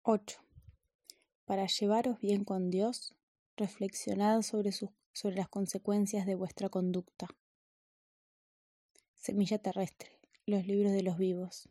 8. Para llevaros bien con Dios, reflexionad sobre las consecuencias de vuestra conducta. Semilla terrestre, los libros de los vivos.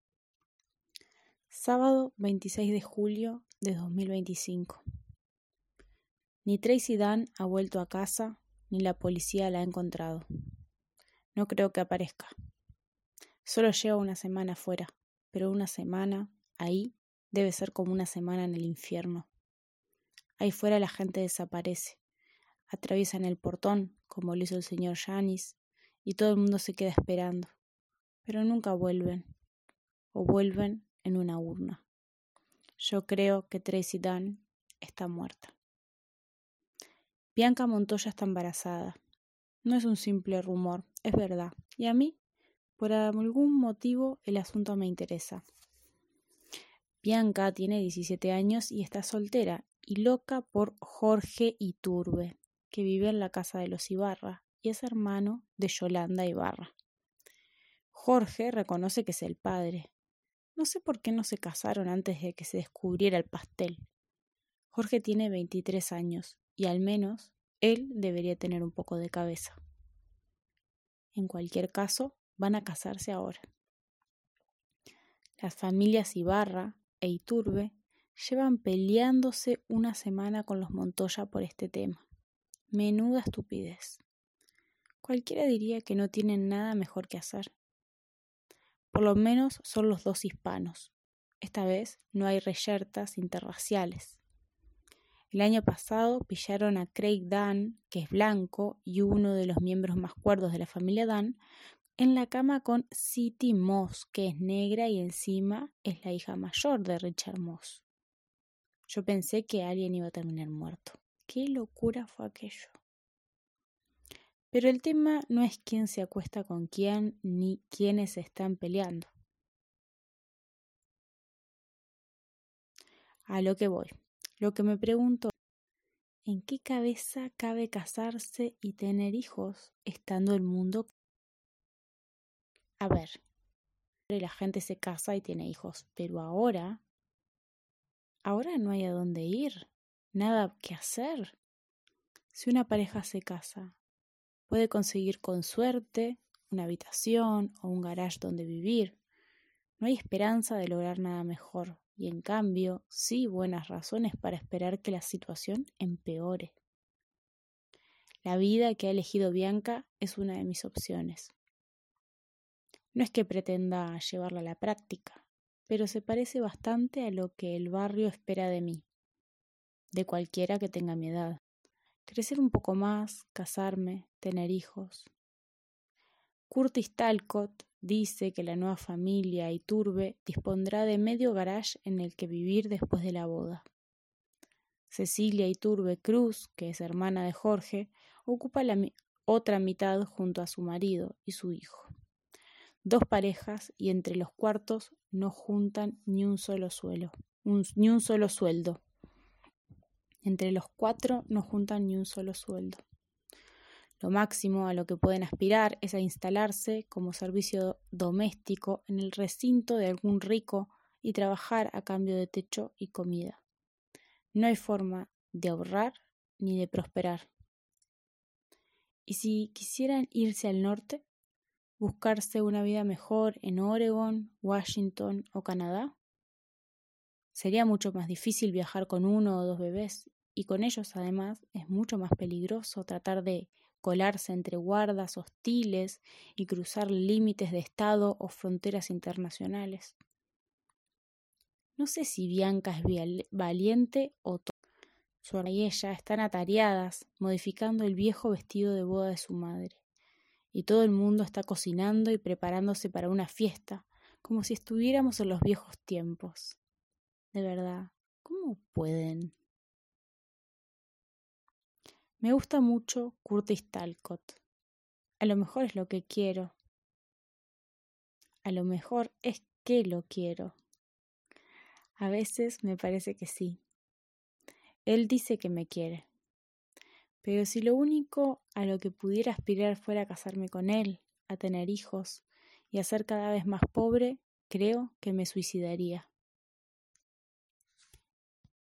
Sábado 26 de julio de 2025. Ni Tracy Dunn ha vuelto a casa, ni la policía la ha encontrado. No creo que aparezca. Solo lleva una semana fuera, pero una semana ahí debe ser como una semana en el infierno. Ahí fuera la gente desaparece. Atraviesan el portón, como lo hizo el señor Janis, y todo el mundo se queda esperando. Pero nunca vuelven. O vuelven en una urna. Yo creo que Tracy Dunn está muerta. Bianca Montoya está embarazada. No es un simple rumor, es verdad. Y a mí, por algún motivo, el asunto me interesa. Bianca tiene 17 años y está soltera y loca por Jorge Iturbe, que vive en la casa de los Ibarra y es hermano de Yolanda Ibarra. Jorge reconoce que es el padre. No sé por qué no se casaron antes de que se descubriera el pastel. Jorge tiene 23 años y al menos él debería tener un poco de cabeza. En cualquier caso, van a casarse ahora. Las familias Ibarra e Iturbe llevan peleándose una semana con los Montoya por este tema. Menuda estupidez. Cualquiera diría que no tienen nada mejor que hacer. Por lo menos son los dos hispanos. Esta vez no hay reyertas interraciales. El año pasado pillaron a Craig Dunn, que es blanco y uno de los miembros más cuerdos de la familia Dunn, en la cama con City Moss, que es negra y encima es la hija mayor de Richard Moss. Yo pensé que alguien iba a terminar muerto. ¡Qué locura fue aquello! Pero el tema no es quién se acuesta con quién ni quiénes se están peleando. A lo que voy. Lo que me pregunto, ¿en qué cabeza cabe casarse y tener hijos estando el mundo? A ver, la gente se casa y tiene hijos, pero ahora no hay a dónde ir, nada que hacer. Si una pareja se casa, puede conseguir con suerte una habitación o un garage donde vivir. No hay esperanza de lograr nada mejor y en cambio sí buenas razones para esperar que la situación empeore. La vida que ha elegido Bianca es una de mis opciones. No es que pretenda llevarla a la práctica, pero se parece bastante a lo que el barrio espera de mí, de cualquiera que tenga mi edad. Crecer un poco más, casarme, tener hijos. Curtis Talcott dice que la nueva familia Iturbe dispondrá de medio garage en el que vivir después de la boda. Cecilia Iturbe Cruz, que es hermana de Jorge, ocupa la otra mitad junto a su marido y su hijo. 2 parejas y entre los cuartos no juntan ni un solo sueldo. Entre los 4 no juntan ni un solo sueldo. Lo máximo a lo que pueden aspirar es a instalarse como servicio doméstico en el recinto de algún rico y trabajar a cambio de techo y comida. No hay forma de ahorrar ni de prosperar. ¿Y si quisieran irse al norte? ¿Buscarse una vida mejor en Oregon, Washington o Canadá? Sería mucho más difícil viajar con 1 o 2 bebés y con ellos además es mucho más peligroso tratar de colarse entre guardas hostiles y cruzar límites de estado o fronteras internacionales. No sé si Bianca es valiente o su hermana y ella están atareadas modificando el viejo vestido de boda de su madre. Y todo el mundo está cocinando y preparándose para una fiesta, como si estuviéramos en los viejos tiempos. De verdad, ¿cómo pueden? Me gusta mucho Curtis Talcott. A lo mejor es lo que quiero. A lo mejor es que lo quiero. A veces me parece que sí. Él dice que me quiere. Pero si lo único a lo que pudiera aspirar fuera a casarme con él, a tener hijos y a ser cada vez más pobre, creo que me suicidaría.